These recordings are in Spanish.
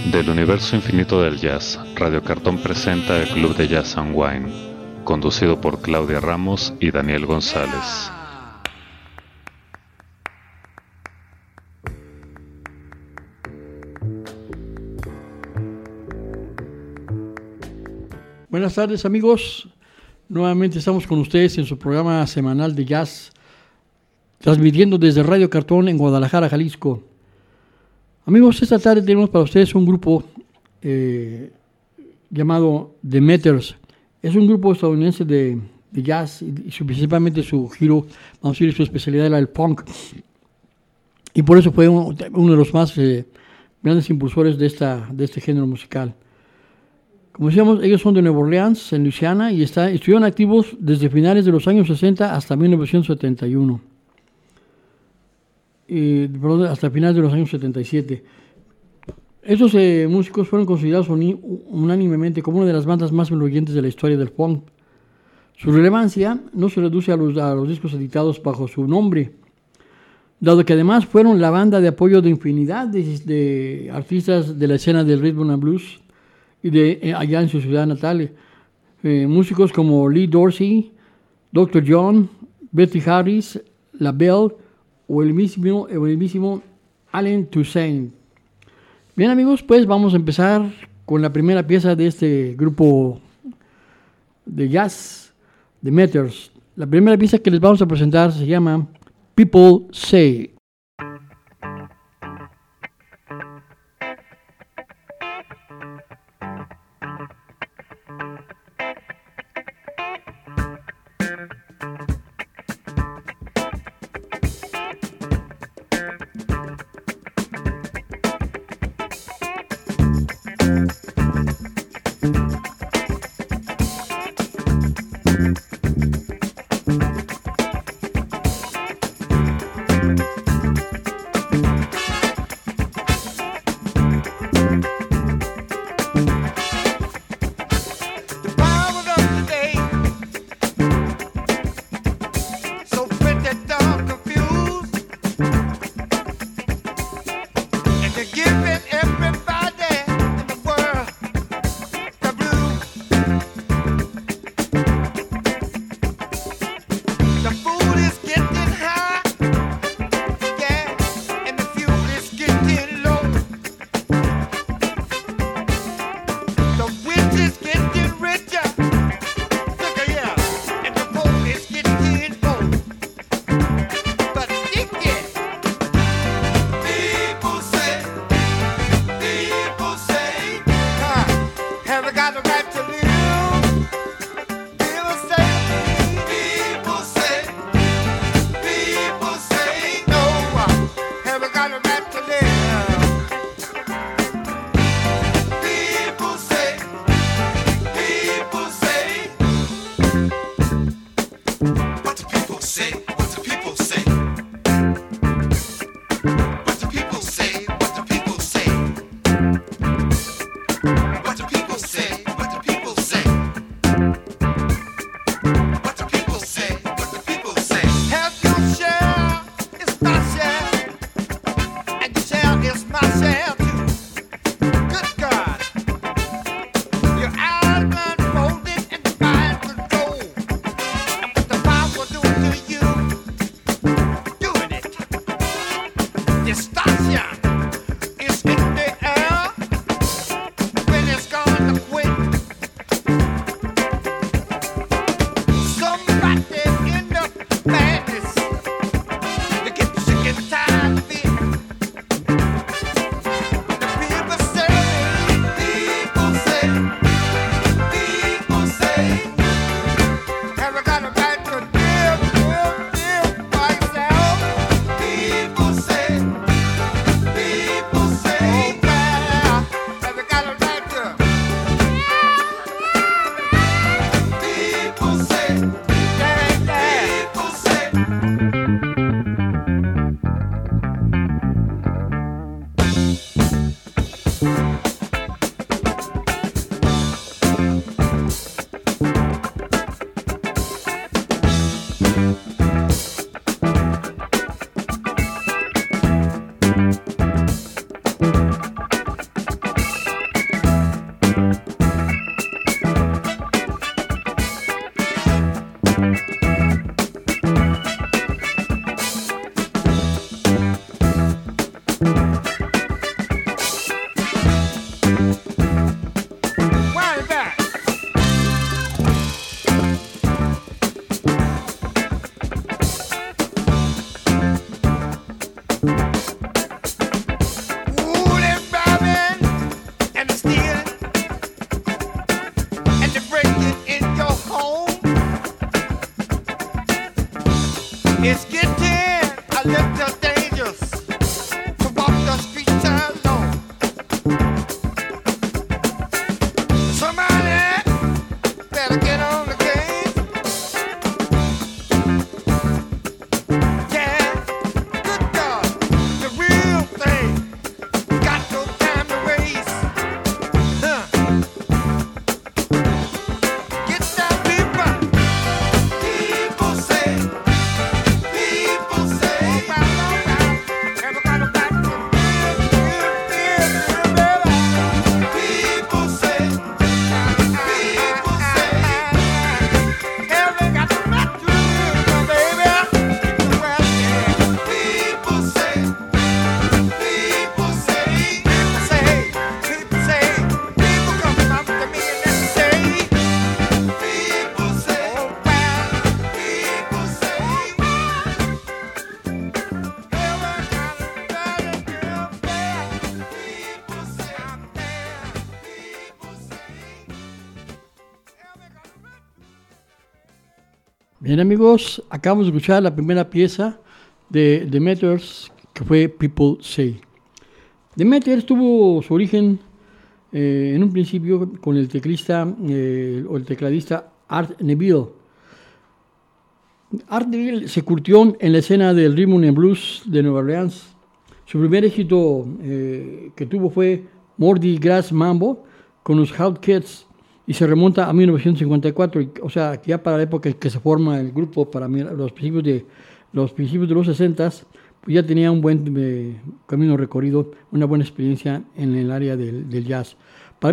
Del universo infinito del jazz, Radio Cartón presenta el Club de Jazz and Wine, conducido por Claudia Ramos y Daniel González. Buenas tardes, amigos. Nuevamente estamos con ustedes en su programa semanal de jazz, transmitiendo desde Radio Cartón en Guadalajara, Jalisco. Amigos, esta tarde tenemos para ustedes un grupo llamado The Meters. Es un grupo estadounidense de jazz y principalmente su giro, vamos a decir, su especialidad era el punk. Y por eso fue uno de los más grandes impulsores de este género musical. Como decíamos, ellos son de Nueva Orleans, en Luisiana, y estuvieron activos desde finales de los años 60 hasta 1971. Hasta finales de los años 77. Estos músicos fueron considerados unánimemente como una de las bandas más influyentes de la historia del punk. Su relevancia no se reduce a los discos editados bajo su nombre, dado que además fueron la banda de apoyo de infinidad de artistas de la escena del rhythm and blues y de allá en su ciudad natal. Músicos como Lee Dorsey, Dr. John, Betty Harris, La Belle o el mismísimo Allen Toussaint. Bien, amigos, pues vamos a empezar con la primera pieza de este grupo de jazz, The Meters. La primera pieza que les vamos a presentar se llama People Say. Bien, amigos, acabamos de escuchar la primera pieza de The Meters, que fue People Say. The Meters tuvo su origen en un principio con el teclista o el tecladista Art Neville. Art Neville se curtió en la escena del rhythm and blues de Nueva Orleans. Su primer éxito que tuvo fue Mardi Gras Mambo con los Outcasts y se remonta a 1954, o sea, ya para la época en que se forma el grupo, para los principios de los 60, pues ya tenía un buen camino recorrido, una buena experiencia en el área del jazz. Para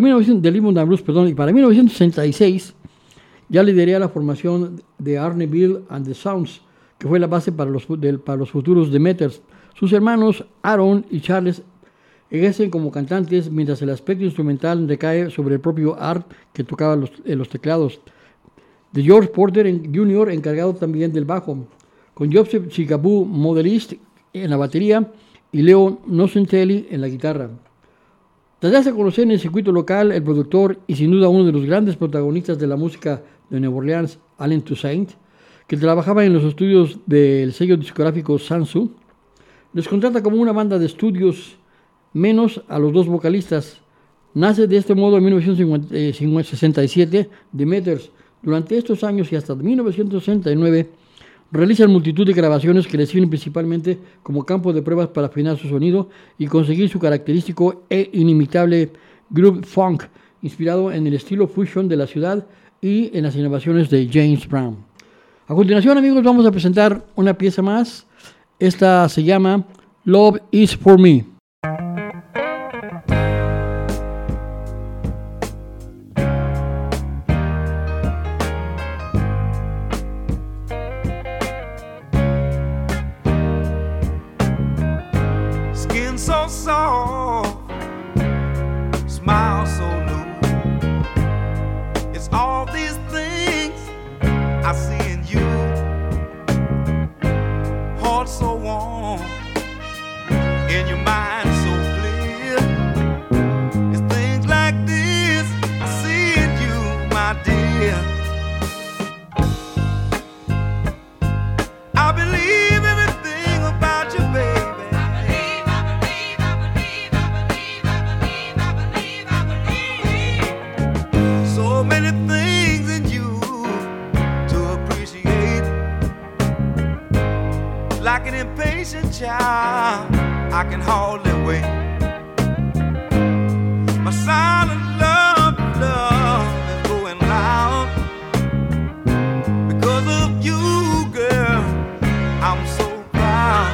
1966 ya lideré la formación de Art Neville and the Sounds, que fue la base para los futuros The Meters. Sus hermanos Aaron y Charles ejercen como cantantes, mientras el aspecto instrumental recae sobre el propio Art, que tocaba los teclados. De George Porter Jr., encargado también del bajo, con Joseph Chicaboo Modelist en la batería y Leo Nocentelli en la guitarra. Tras darse a conocer en el circuito local, el productor y sin duda uno de los grandes protagonistas de la música de Nueva Orleans, Allen Toussaint, que trabajaba en los estudios del sello discográfico Sansu, les contrata como una banda de estudios menos a los dos vocalistas. Nace de este modo en 1967 The Meters. Durante estos años y hasta 1969 realizan multitud de grabaciones que les sirven principalmente como campo de pruebas para afinar su sonido y conseguir su característico e inimitable groove funk, inspirado en el estilo fusion de la ciudad y en las innovaciones de James Brown. A continuación, amigos, vamos a presentar una pieza más. Esta se llama Love Is For Me. Skin so soft, smile so new. It's all these things I see in you. Heart so warm, in your mind so clear. It's things like this I see in you, my dear. I believe everything about you, baby. So many things in you to appreciate. Like an impatient child, I can hardly wait. My silent love is going loud. Because of you, girl, I'm so proud.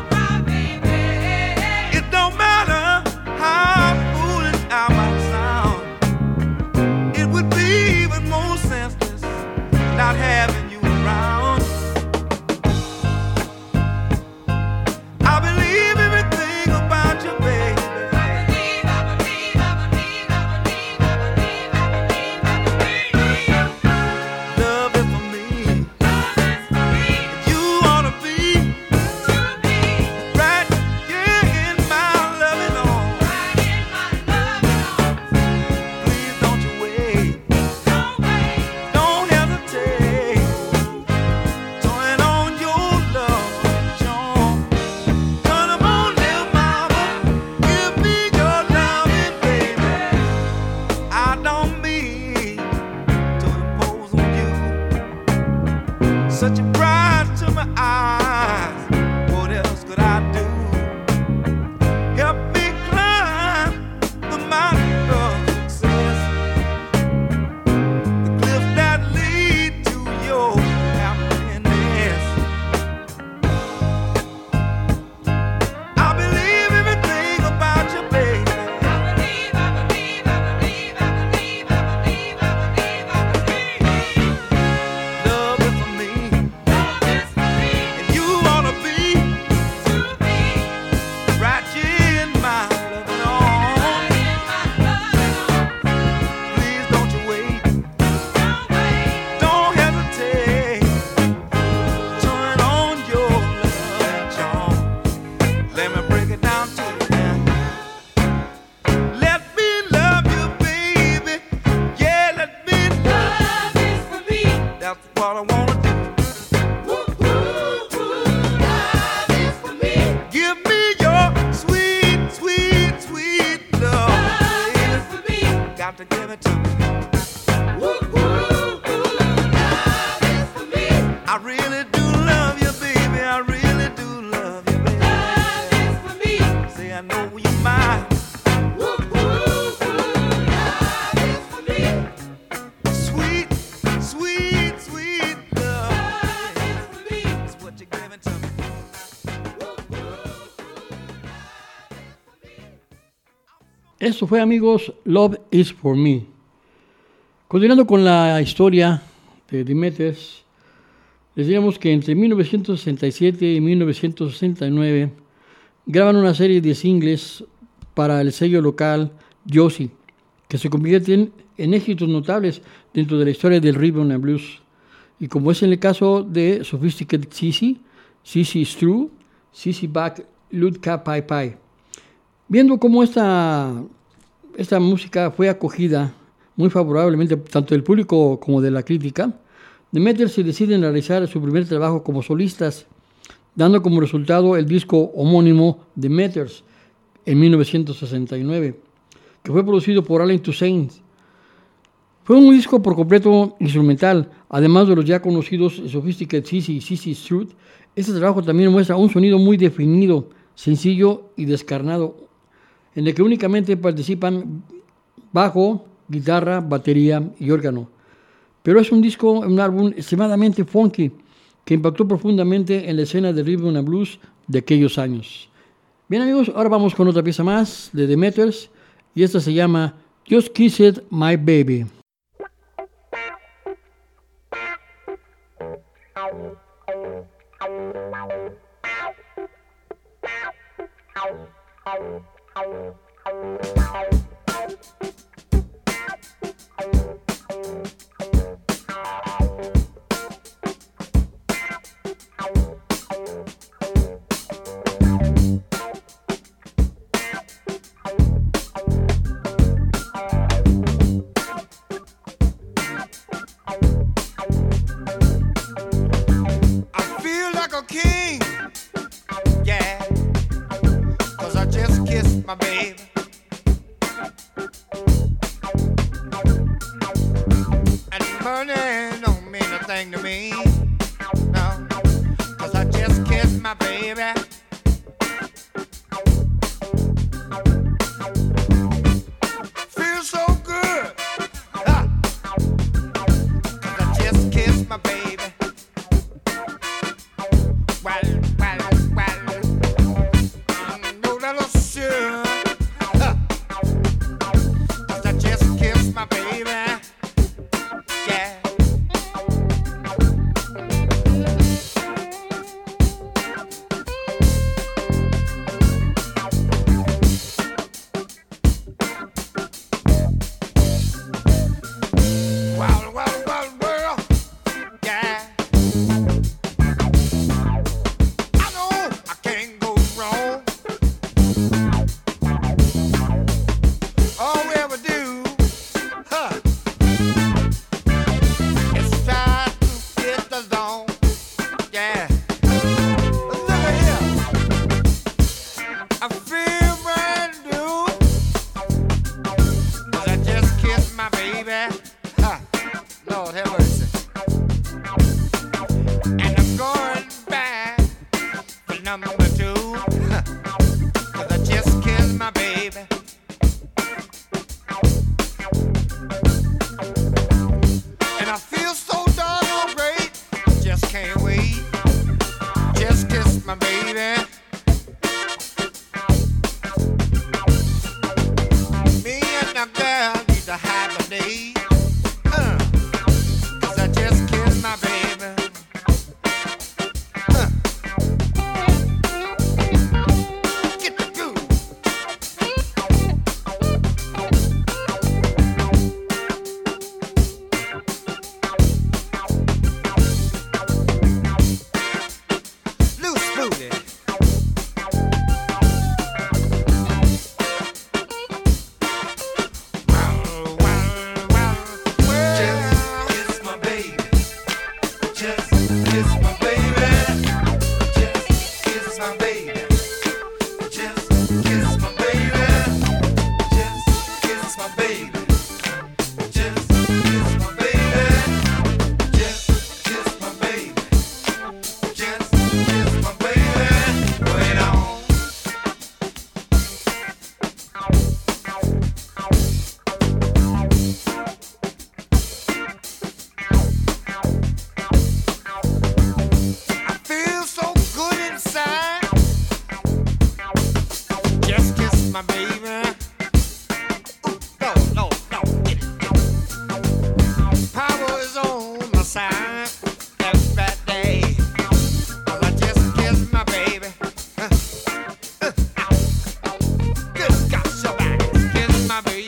It don't matter how foolish I might sound. It would be even more senseless not having you around. I believe everything about you, baby. I believe I know you're mine. Sweet, sweet, sweet love is what you're giving to me. Esto fue, amigos, Love is for Me. Continuando con la historia de Demeters, les diremos que entre 1967 y 1969 graban una serie de singles para el sello local Josie, que se convierten en éxitos notables dentro de la historia del rhythm and blues. Y como es en el caso de Sophisticated Sissy, Sissy's True, Sissy Back, Ludka Pai Pai. Viendo cómo esta música fue acogida muy favorablemente tanto del público como de la crítica, Demeters se deciden a realizar su primer trabajo como solistas, dando como resultado el disco homónimo Demeters en 1969, que fue producido por Allen Toussaint. Fue un disco por completo instrumental, además de los ya conocidos Sophisticated Sissy y Sissy's Truth. Este trabajo también muestra un sonido muy definido, sencillo y descarnado, en el que únicamente participan bajo, guitarra, batería y órgano. Pero es un álbum extremadamente funky que impactó profundamente en la escena de rhythm and blues de aquellos años. Bien, amigos, ahora vamos con otra pieza más de Demeters y esta se llama Just Kiss It, My Baby. my baby. Ooh, Lord, Lord, Lord, get it. Power is on my side. That's that day. I just kissed my baby. Good God, somebody kiss my baby.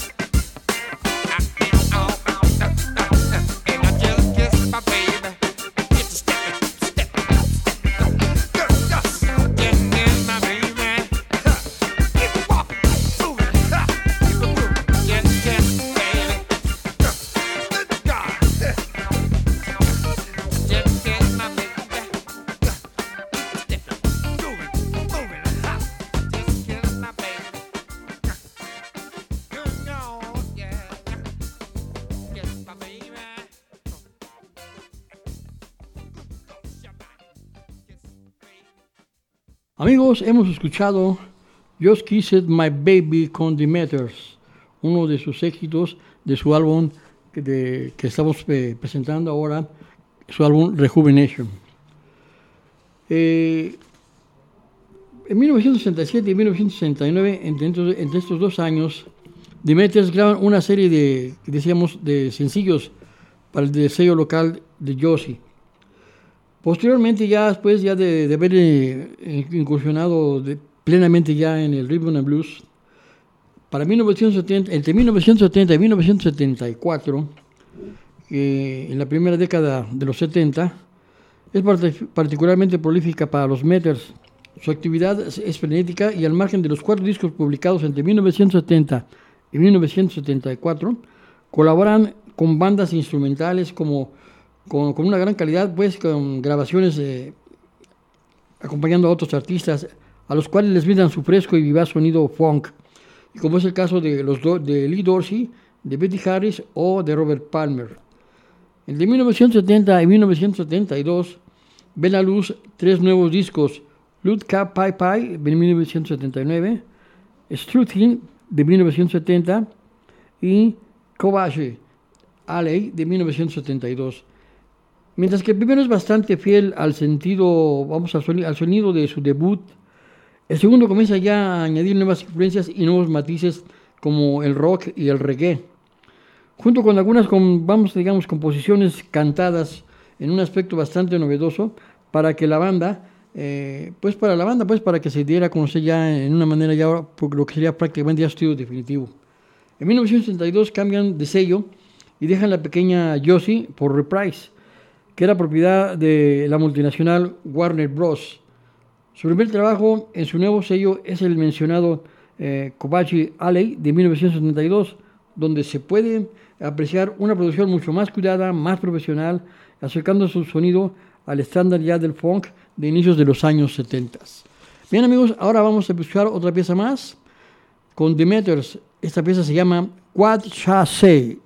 And I just kissed my baby. Get to step. Good God, just kiss my baby. Keep it walking, moving, keep it moving. Just kiss baby. Good God, just kiss my baby. Amigos, hemos escuchado Just Kissed My Baby con The Meters, uno de sus éxitos de su álbum que estamos presentando ahora, su álbum Rejuvenation. En 1967 y 1969, entre estos 2 años, The Meters graban una serie de sencillos para el sello local de Josie. Posteriormente, después de haber incursionado plenamente ya en el rhythm and blues, entre 1970 y 1974, en la primera década de los 70, es particularmente prolífica para los Meters. Su actividad es frenética y al margen de los 4 discos publicados entre 1970 y 1974, colaboran con bandas instrumentales con una gran calidad, pues con grabaciones acompañando a otros artistas a los cuales les brindan su fresco y vivaz sonido funk, y como es el caso de Lee Dorsey, de Betty Harris o de Robert Palmer. Entre 1970 y 1972 ven a luz 3 nuevos discos: Ludka Pai Pai de 1979, Strutting de 1970 y Kobashi Alley de 1972. Mientras que el primero es bastante fiel al sonido de su debut, el segundo comienza ya a añadir nuevas influencias y nuevos matices como el rock y el reggae, junto con algunas composiciones cantadas en un aspecto bastante novedoso para la banda, para que se diera a conocer ya en una manera ya lo que sería prácticamente ya estudio definitivo. En 1962 cambian de sello y dejan la pequeña Josie por Reprise, que era propiedad de la multinacional Warner Bros. Su primer trabajo en su nuevo sello es el mencionado Kobashi Alley de 1972, donde se puede apreciar una producción mucho más cuidada, más profesional, acercando su sonido al estándar ya del funk de inicios de los años 70. Bien, amigos, ahora vamos a escuchar otra pieza más con The Meters. Esta pieza se llama What Shall Say.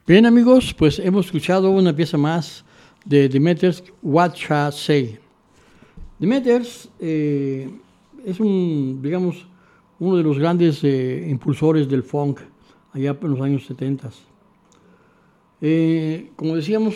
Bien, amigos, pues hemos escuchado una pieza más de Demeters, What Shall Say. Demeters es digamos, uno de los grandes impulsores del funk allá en los años 70. Como decíamos,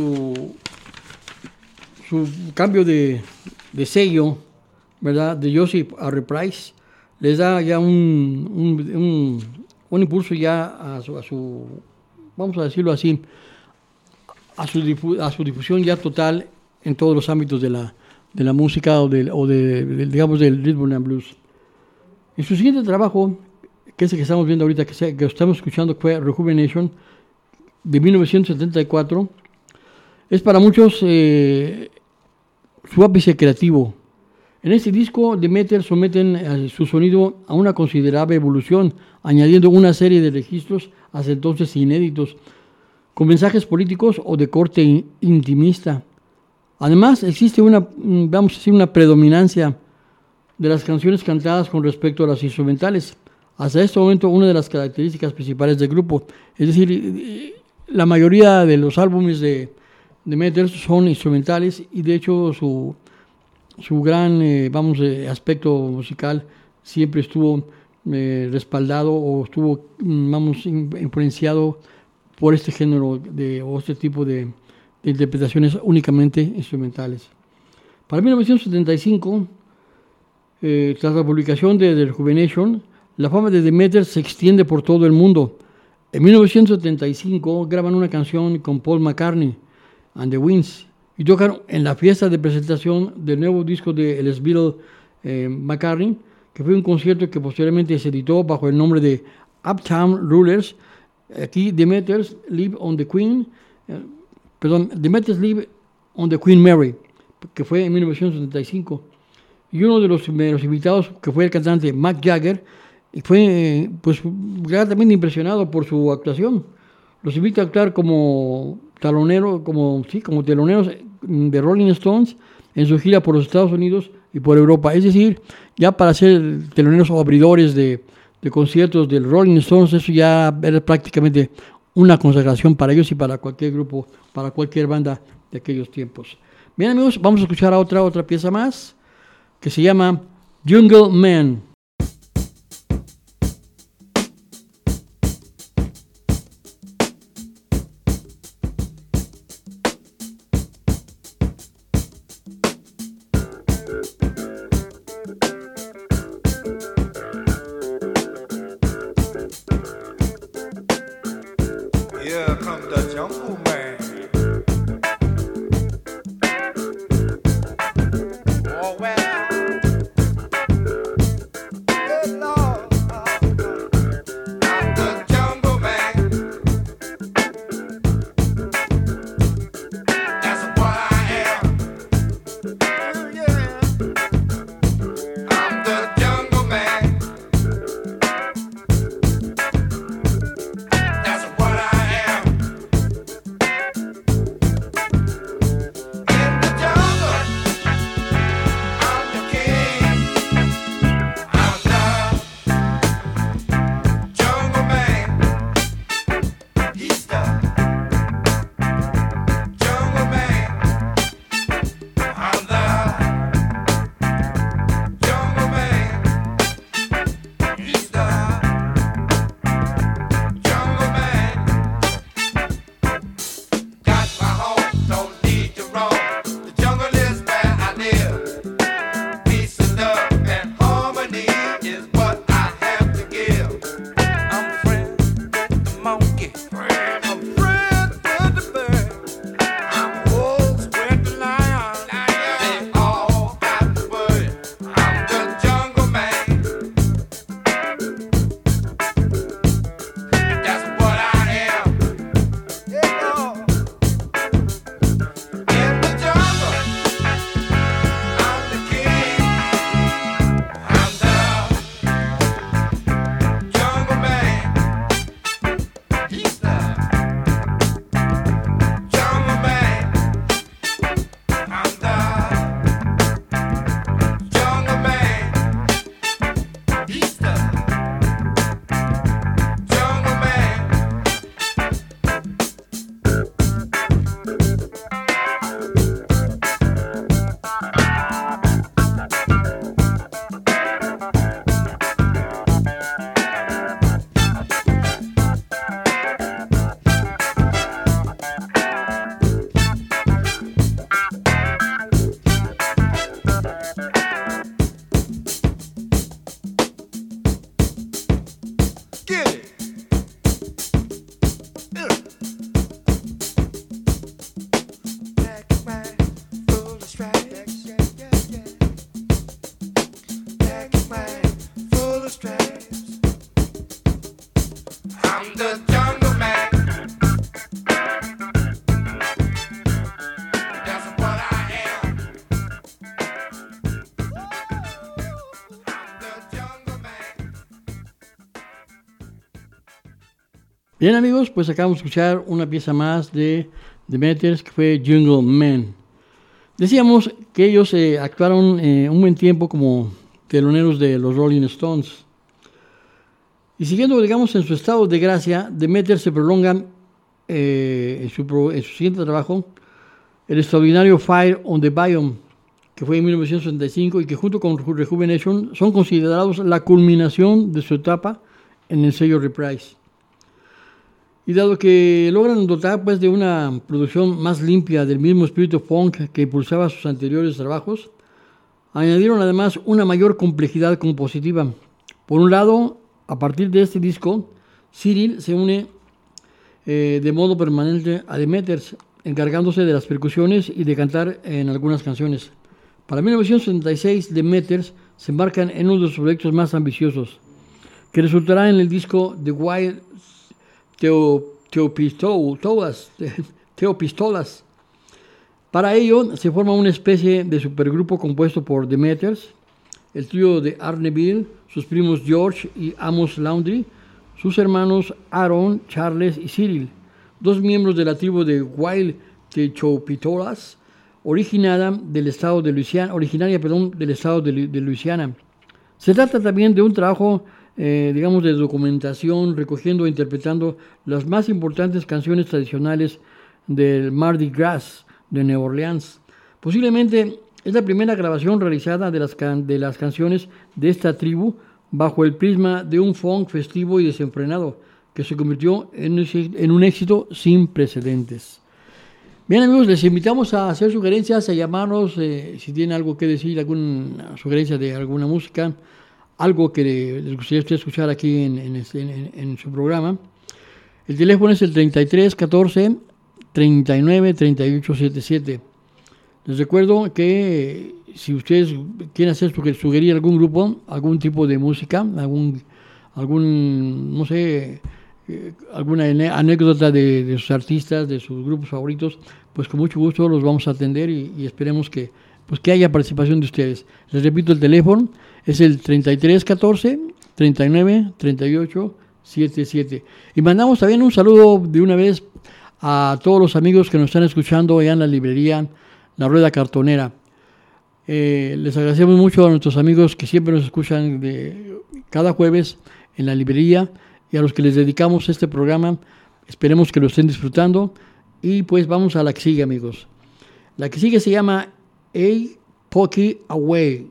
su cambio de sello, ¿verdad?, de Joseph a Reprise, les da ya un impulso ya a su, vamos a decirlo así, a su difusión ya total en todos los ámbitos de la música digamos, del rhythm and blues. En su siguiente trabajo, que es el que estamos viendo ahorita, que estamos escuchando, fue Rejuvenation, de 1974, es para muchos su ápice creativo. En este disco, Demeters someten su sonido a una considerable evolución, añadiendo una serie de registros hasta entonces inéditos, con mensajes políticos o de corte intimista. Además, existe vamos a decir, una predominancia de las canciones cantadas con respecto a las instrumentales. Hasta este momento, una de las características principales del grupo. Es decir, la mayoría de los álbumes de Demeters son instrumentales y de hecho su gran aspecto musical siempre estuvo respaldado o estuvo influenciado por este género o este tipo de interpretaciones únicamente instrumentales. Para 1975, tras la publicación de The Rejuvenation, la fama de Demeters se extiende por todo el mundo. En 1975 graban una canción con Paul McCartney and the Winds y tocan en la fiesta de presentación del nuevo disco de el Beatle McCartney, que fue un concierto que posteriormente se editó bajo el nombre de Uptown Rulers. Aquí Demeters Live on the Queen Mary, que fue en 1975. Y uno de los invitados, que fue el cantante Mick Jagger, fue gratamente impresionado por su actuación. Los invita a actuar como teloneros de Rolling Stones en su gira por los Estados Unidos y por Europa. Es decir, ya para ser teloneros o abridores de conciertos del Rolling Stones, eso ya era prácticamente una consagración para ellos y para cualquier grupo, para cualquier banda de aquellos tiempos. Bien, amigos, vamos a escuchar a otra pieza más que se llama Jungle Man. Here comes the jungle man. Oh well. Bien, amigos, pues acabamos de escuchar una pieza más de The Meters, que fue Jungle Man. Decíamos que ellos actuaron un buen tiempo como teloneros de los Rolling Stones. Y siguiendo, digamos, en su estado de gracia, The Meters se prolongan en su siguiente trabajo, el extraordinario Fire on the Biome, que fue en 1965 y que junto con Rejuvenation son considerados la culminación de su etapa en el sello Reprise. Y dado que logran dotar pues, de una producción más limpia del mismo espíritu funk que impulsaba sus anteriores trabajos, añadieron además una mayor complejidad compositiva. Por un lado, a partir de este disco, Cyril se une de modo permanente a The Meters, encargándose de las percusiones y de cantar en algunas canciones. Para 1976, The Meters se embarcan en uno de sus proyectos más ambiciosos, que resultará en el disco The Wild Theopistolas. Para ello se forma una especie de supergrupo compuesto por The Meters, el trío de Art Neville, sus primos George y Amos Laundrie, sus hermanos Aaron, Charles y Cyril, dos miembros de la tribu de Wild Theopistolas, originaria del estado de Luisiana. Se trata también de un trabajo digamos, de documentación, recogiendo e interpretando las más importantes canciones tradicionales del Mardi Gras de Nueva Orleans. Posiblemente es la primera grabación realizada de las canciones de esta tribu bajo el prisma de un funk festivo y desenfrenado, que se convirtió en un éxito sin precedentes. Bien, amigos, les invitamos a hacer sugerencias, a llamarnos si tienen algo que decir, alguna sugerencia de alguna música, algo que les gustaría a ustedes escuchar aquí en su programa. El teléfono es el 33 14 39 38 77. Les recuerdo que si ustedes quieren sugerir algún grupo, algún tipo de música, no sé, alguna anécdota de sus artistas, de sus grupos favoritos, pues con mucho gusto los vamos a atender y esperemos que haya participación de ustedes. Les repito, el teléfono es el 33 14 39 38 77. Y mandamos también un saludo de una vez a todos los amigos que nos están escuchando allá en la librería La Rueda Cartonera. Les agradecemos mucho a nuestros amigos que siempre nos escuchan cada jueves en la librería y a los que les dedicamos este programa. Esperemos que lo estén disfrutando. Y pues vamos a la que sigue, amigos. La que sigue se llama A Pokey Away.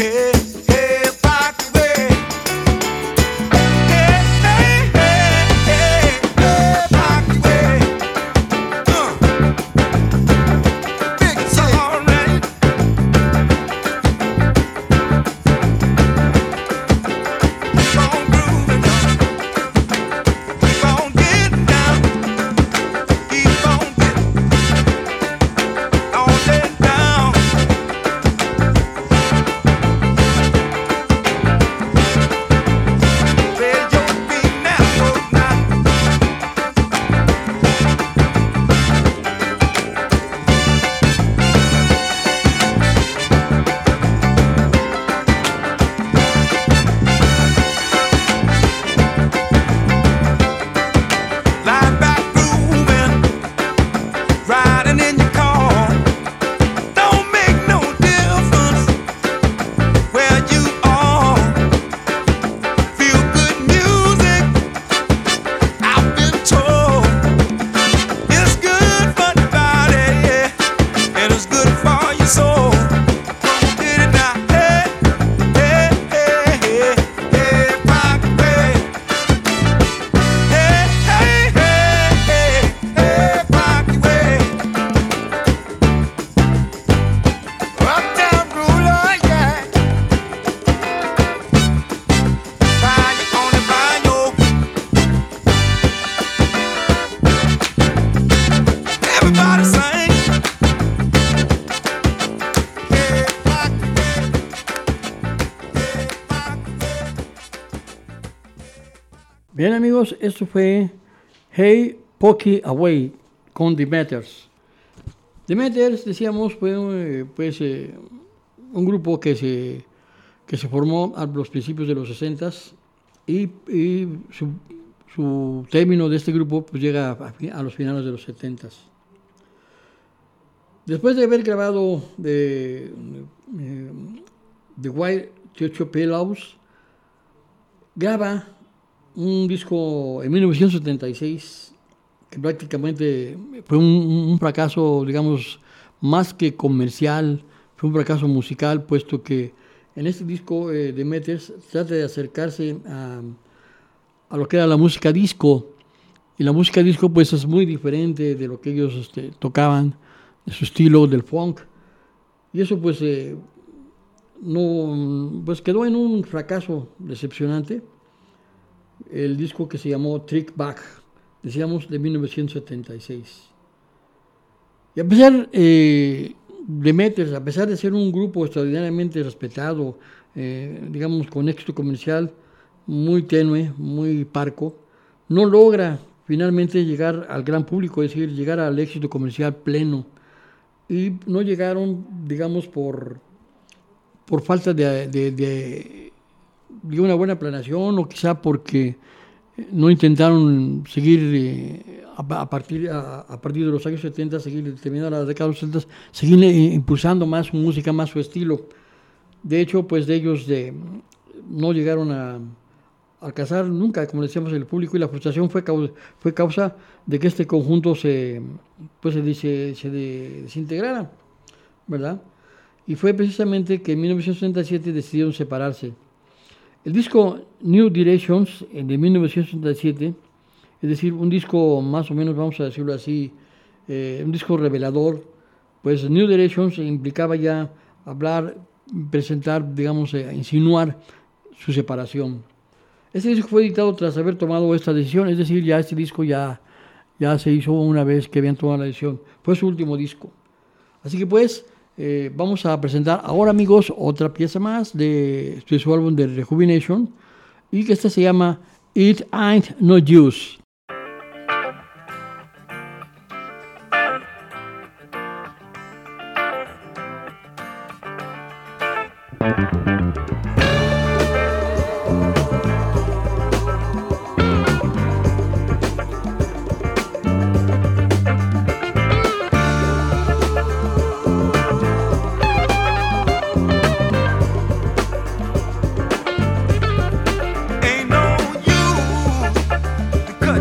hey, hey, rock away. Hey, hey, hey, hey, hey, rock away. Big song, right? Keep on grooving, keep on getting down, keep on getting all day down. Raise your feet now, folks, now. Lie back grooving, riding in your car. Don't make no difference where you are. Feel good music, I've been told. It's good for the body, yeah, and it's good for your soul. Get it now, hey, hey, hey, hey, hey, rock away. Hey, hey, hey, hey, hey, rock away. Uptown ruler, yeah. Fire on the bayou. Everybody sing. Hey, rock away. Hey, rock away. Bien amigos, esto fue Hey Pokey Away con The Meters. The Meters, decíamos, fue un grupo que se formó a los principios de los 60s y su término de este grupo pues, llega a los finales de los 70s. Después de haber grabado The White Churchill Pillows, graba un disco en 1976 que prácticamente fue un fracaso, digamos, más que comercial, fue un fracaso musical, puesto que en este disco The Meters trata de acercarse a lo que era la música disco, y la música disco pues es muy diferente de lo que ellos tocaban, de su estilo, del funk, y eso pues no, pues quedó en un fracaso decepcionante. El disco que se llamó Trick Back, decíamos, de 1976. Y a pesar de Meters, a pesar de ser un grupo extraordinariamente respetado, digamos con éxito comercial muy tenue, muy parco, no logra finalmente llegar al gran público, es decir, llegar al éxito comercial pleno. Y no llegaron, digamos, por falta de una buena planeación, o quizá porque no intentaron seguir a partir de los años 70, seguir terminando la década de los 70, seguir impulsando más su música, más su estilo. De hecho, pues de ellos no llegaron a alcanzar nunca, como decíamos, el público, y la frustración fue causa de que este conjunto se desintegrara, ¿verdad? Y fue precisamente que en 1977 decidieron separarse. El disco New Directions de 1977, es decir, un disco más o menos, vamos a decirlo así, un disco revelador, pues New Directions implicaba ya hablar, presentar, digamos, insinuar su separación. Este disco fue editado tras haber tomado esta decisión, es decir, ya este disco ya se hizo una vez que habían tomado la decisión. Fue su último disco. Así que pues vamos a presentar ahora, amigos, otra pieza más de su álbum de Rejuvenation, y que esta se llama It Ain't No Use. Ain't no use to cut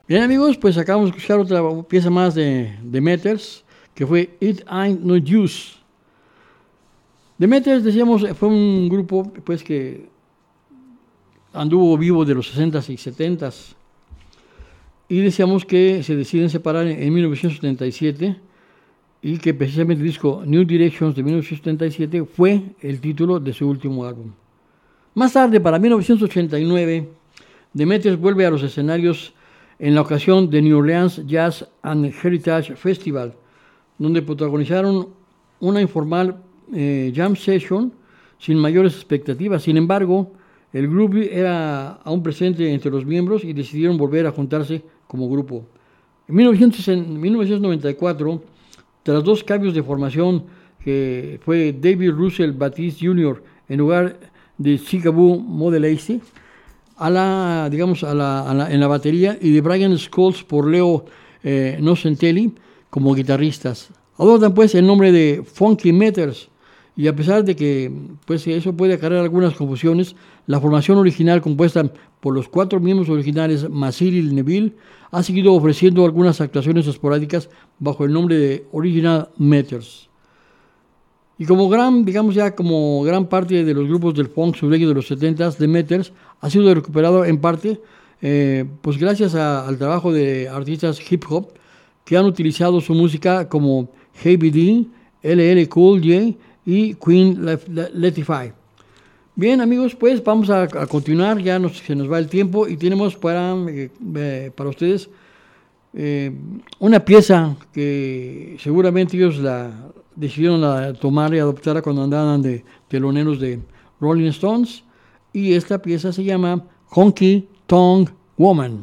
Bien, amigos, pues acabamos de escuchar otra pieza más de Meters, que fue It Ain't No Use. The Meters, decíamos, fue un grupo pues que anduvo vivo de los 60s y 70s, y decíamos que se deciden separar en 1977, y que precisamente el disco New Directions de 1977 fue el título de su último álbum. Más tarde, para 1989, The Meters vuelve a los escenarios en la ocasión de New Orleans Jazz and Heritage Festival, donde protagonizaron una informal jam session sin mayores expectativas. Sin embargo, el grupo era aún presente entre los miembros y decidieron volver a juntarse como grupo. En 1994, tras dos cambios de formación, que fue David Russell Batiste Jr. en lugar de Chickaboo Modelacey en la batería, y de Brian Scholes por Leo Nocentelli como guitarristas. Adoptan pues el nombre de Funky Meters, y a pesar de que pues eso puede acarrear algunas confusiones, la formación original, compuesta por los 4 miembros originales más Cyril Neville, ha seguido ofreciendo algunas actuaciones esporádicas bajo el nombre de Original Meters. Y como gran parte de los grupos del funk sureño de los 70s, The Meters ha sido recuperado en parte pues gracias al trabajo de artistas hip hop que han utilizado su música, como Heavy D, LL Cool J y Queen Latifah. Bien, amigos, pues vamos a continuar, ya se nos va el tiempo, y tenemos para ustedes una pieza que seguramente ellos decidieron tomar y adoptar cuando andaban de teloneros de Rolling Stones, y esta pieza se llama Honky Tonk Woman.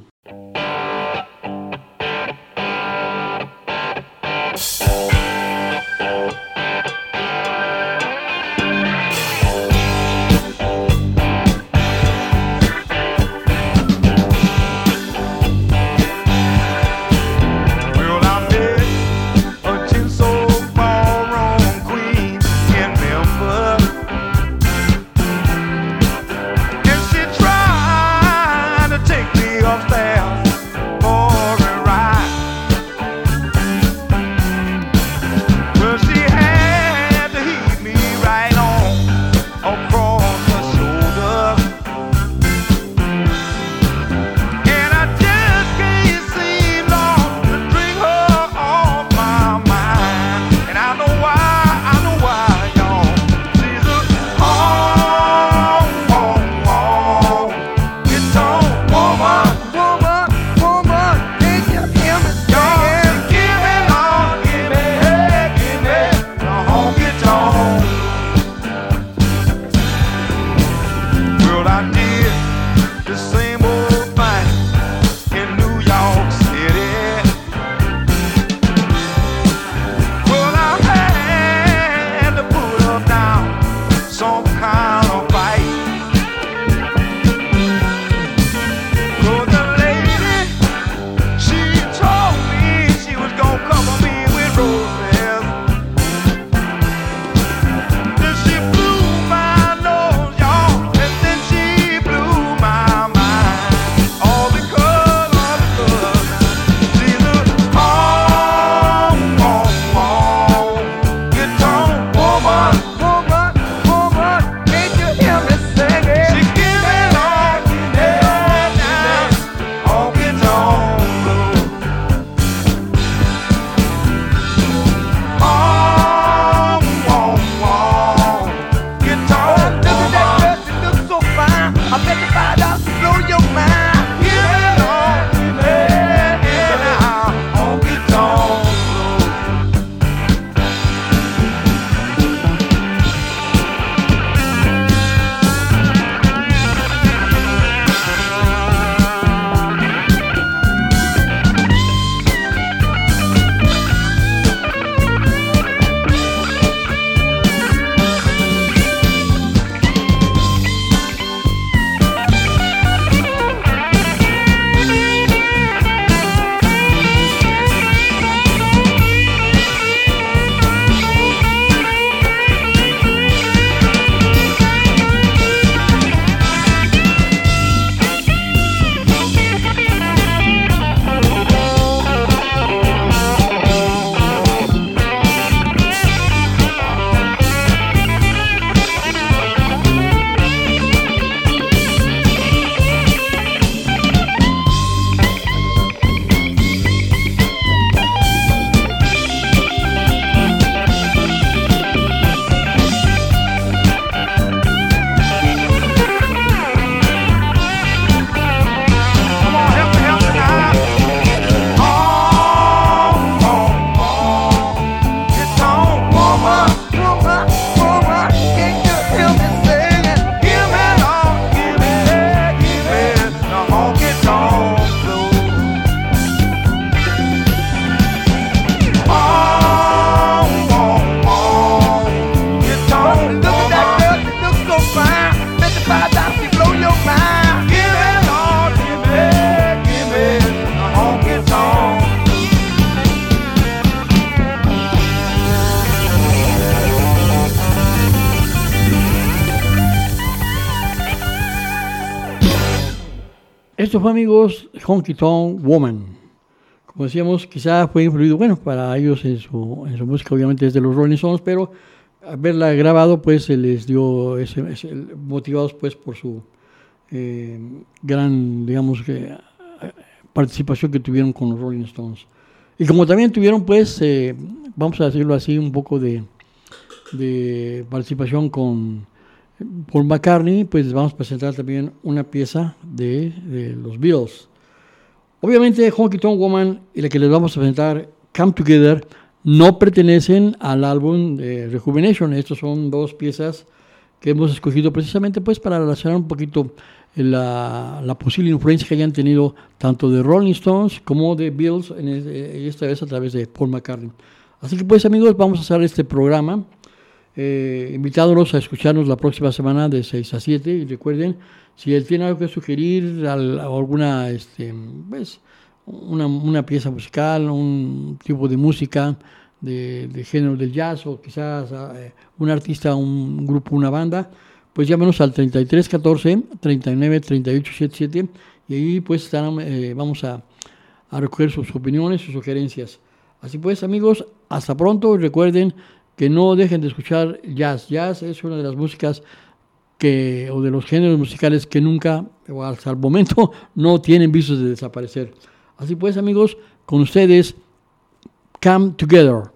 Esto fue, amigos, Honky Tonk Woman. Como decíamos, quizá fue influido, bueno, para ellos en su música obviamente es de los Rolling Stones, pero haberla grabado pues se les dio, motivados pues por su gran, digamos, participación que tuvieron con los Rolling Stones. Y como también tuvieron pues, vamos a decirlo así, un poco de participación con Paul McCartney, pues vamos a presentar también una pieza de los Beatles. Obviamente Honky Tonk Woman y la que les vamos a presentar, Come Together, no pertenecen al álbum de Rejuvenation. Estos son dos piezas que hemos escogido precisamente pues para relacionar un poquito la posible influencia que hayan tenido tanto de Rolling Stones como de Beatles, esta vez a través de Paul McCartney. Así que pues, amigos, vamos a hacer este programa invitándolos a escucharnos la próxima semana de 6 a 7, y recuerden, si él tiene algo que sugerir, alguna pues, una pieza musical, un tipo de música de género del jazz, o quizás un artista, un grupo, una banda, pues llámenos al 33 14 39 38 77, y ahí pues vamos a recoger sus opiniones, sus sugerencias. Así pues, amigos, hasta pronto, y recuerden que no dejen de escuchar jazz. Jazz es una de las músicas o de los géneros musicales que nunca, o hasta el momento, no tienen visos de desaparecer. Así pues, amigos, con ustedes, Come Together.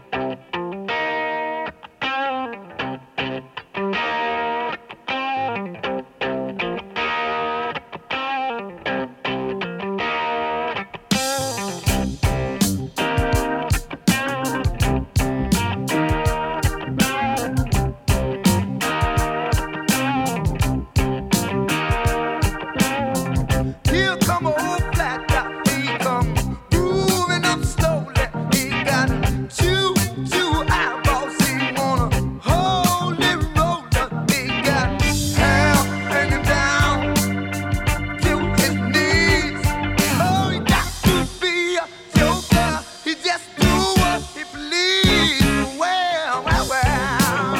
Here come a old flat top, he come moving up slowly. He got two eyeballs, he wanna hold it roller. He got hair hanging down to his knees. Oh, he got to be a joker, he just do what he please. Well, well, well,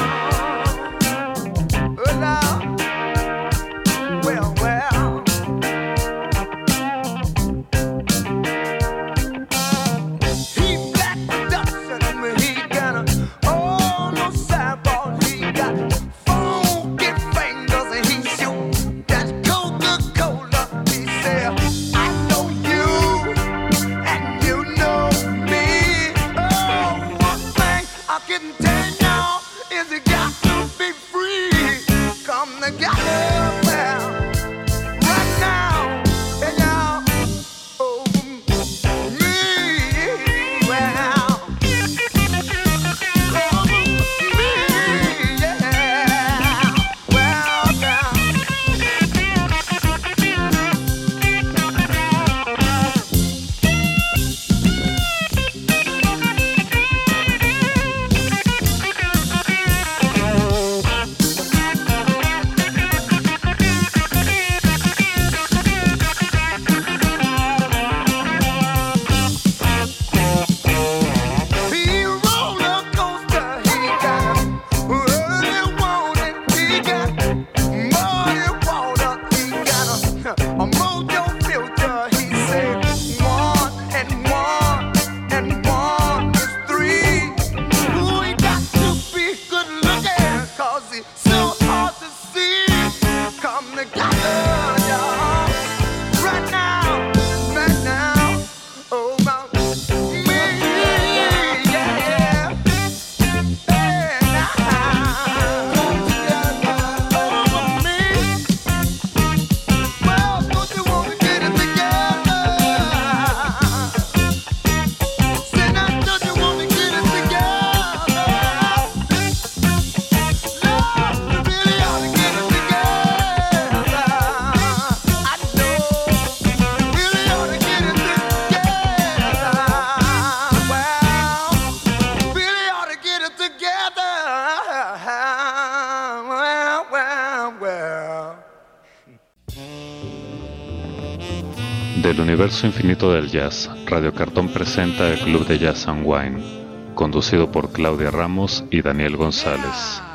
oh, Lord. Well, well. He black production, he got all no sideball. He got funky fingers and he shoot that Coca-Cola. He said, I know you and you know me. Oh, one thing I can tell y'all is you got to be free. Come together, well, right now, and y'all, oh, me, well, oh, me, yeah, well, now. He roller coaster, he got what he wanted, he got muddy water, he got a mojo filter. He said one and one is three. Ooh, he got to be good looking, 'cause he's so hard to see. Come together, y'all, right now, oh, my. Del universo infinito del jazz, Radio Cartón presenta el Club de Jazz and Wine, conducido por Claudia Ramos y Daniel González.